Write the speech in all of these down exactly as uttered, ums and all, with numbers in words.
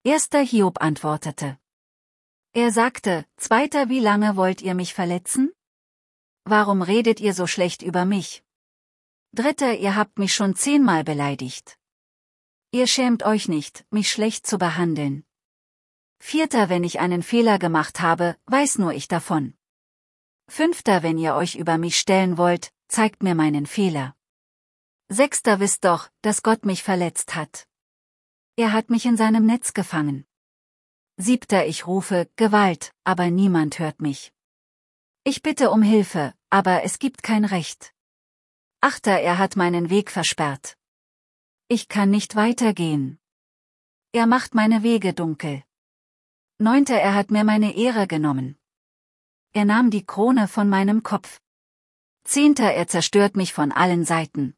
Erster Hiob antwortete. Er sagte, Zweiter, wie lange wollt ihr mich verletzen? Warum redet ihr so schlecht über mich? Dritter, ihr habt mich schon zehnmal beleidigt. Ihr schämt euch nicht, mich schlecht zu behandeln. Vierter, wenn ich einen Fehler gemacht habe, weiß nur ich davon. Fünfter, wenn ihr euch über mich stellen wollt, zeigt mir meinen Fehler. Sechster, wisst doch, dass Gott mich verletzt hat. Er hat mich in seinem Netz gefangen. Siebter, ich rufe, Gewalt, aber niemand hört mich. Ich bitte um Hilfe, aber es gibt kein Recht. Achter, er hat meinen Weg versperrt. Ich kann nicht weitergehen. Er macht meine Wege dunkel. Neunter, er hat mir meine Ehre genommen. Er nahm die Krone von meinem Kopf. Zehnter, er zerstört mich von allen Seiten.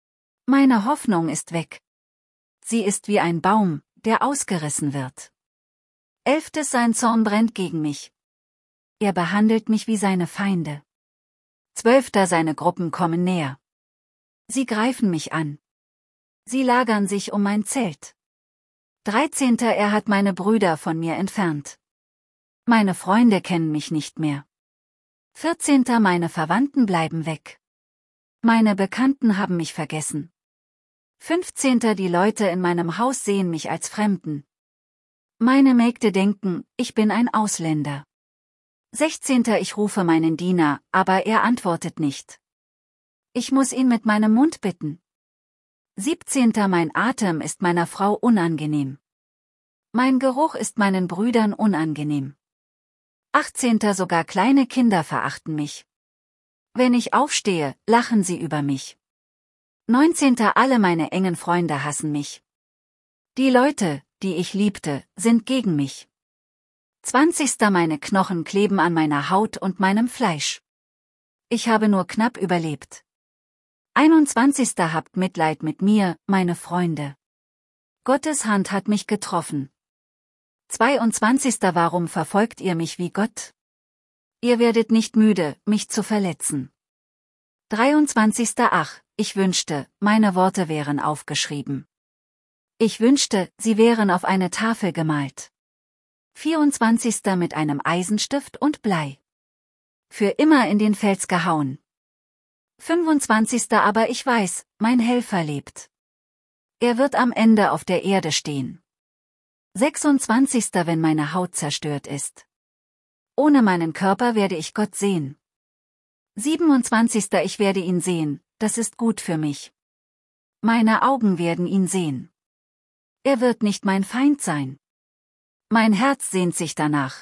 Meine Hoffnung ist weg. Sie ist wie ein Baum, der ausgerissen wird. Elftes, sein Zorn brennt gegen mich. Er behandelt mich wie seine Feinde. Zwölfter, seine Gruppen kommen näher. Sie greifen mich an. Sie lagern sich um mein Zelt. Dreizehnter, er hat meine Brüder von mir entfernt. Meine Freunde kennen mich nicht mehr. Vierzehnter, meine Verwandten bleiben weg. Meine Bekannten haben mich vergessen. Fünfzehnter, die Leute in meinem Haus sehen mich als Fremden. Meine Mägde denken, ich bin ein Ausländer. Sechzehnter, ich rufe meinen Diener, aber er antwortet nicht. Ich muss ihn mit meinem Mund bitten. Siebzehnter, mein Atem ist meiner Frau unangenehm. Mein Geruch ist meinen Brüdern unangenehm. Achtzehnter, sogar kleine Kinder verachten mich. Wenn ich aufstehe, lachen sie über mich. Neunzehnter, alle meine engen Freunde hassen mich. Die Leute, die ich liebte, sind gegen mich. Zwanzigster, meine Knochen kleben an meiner Haut und meinem Fleisch. Ich habe nur knapp überlebt. Einundzwanzigster, habt Mitleid mit mir, meine Freunde. Gottes Hand hat mich getroffen. Zweiundzwanzigster, warum verfolgt ihr mich wie Gott? Ihr werdet nicht müde, mich zu verletzen. Dreiundzwanzigster, ach, ich wünschte, meine Worte wären aufgeschrieben. Ich wünschte, sie wären auf eine Tafel gemalt. Vierundzwanzigster, mit einem Eisenstift und Blei. Für immer in den Fels gehauen. Fünfundzwanzigster, aber ich weiß, mein Helfer lebt. Er wird am Ende auf der Erde stehen. Sechsundzwanzigster, wenn meine Haut zerstört ist. Ohne meinen Körper werde ich Gott sehen. Siebenundzwanzigster, ich werde ihn sehen, das ist gut für mich. Meine Augen werden ihn sehen. Er wird nicht mein Feind sein. Mein Herz sehnt sich danach.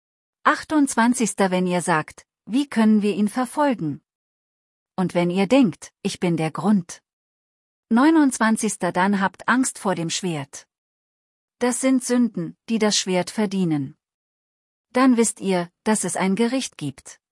Achtundzwanzigster, wenn ihr sagt, wie können wir ihn verfolgen? Und wenn ihr denkt, ich bin der Grund. Neunundzwanzigster, dann habt Angst vor dem Schwert. Das sind Sünden, die das Schwert verdienen. Dann wisst ihr, dass es ein Gericht gibt.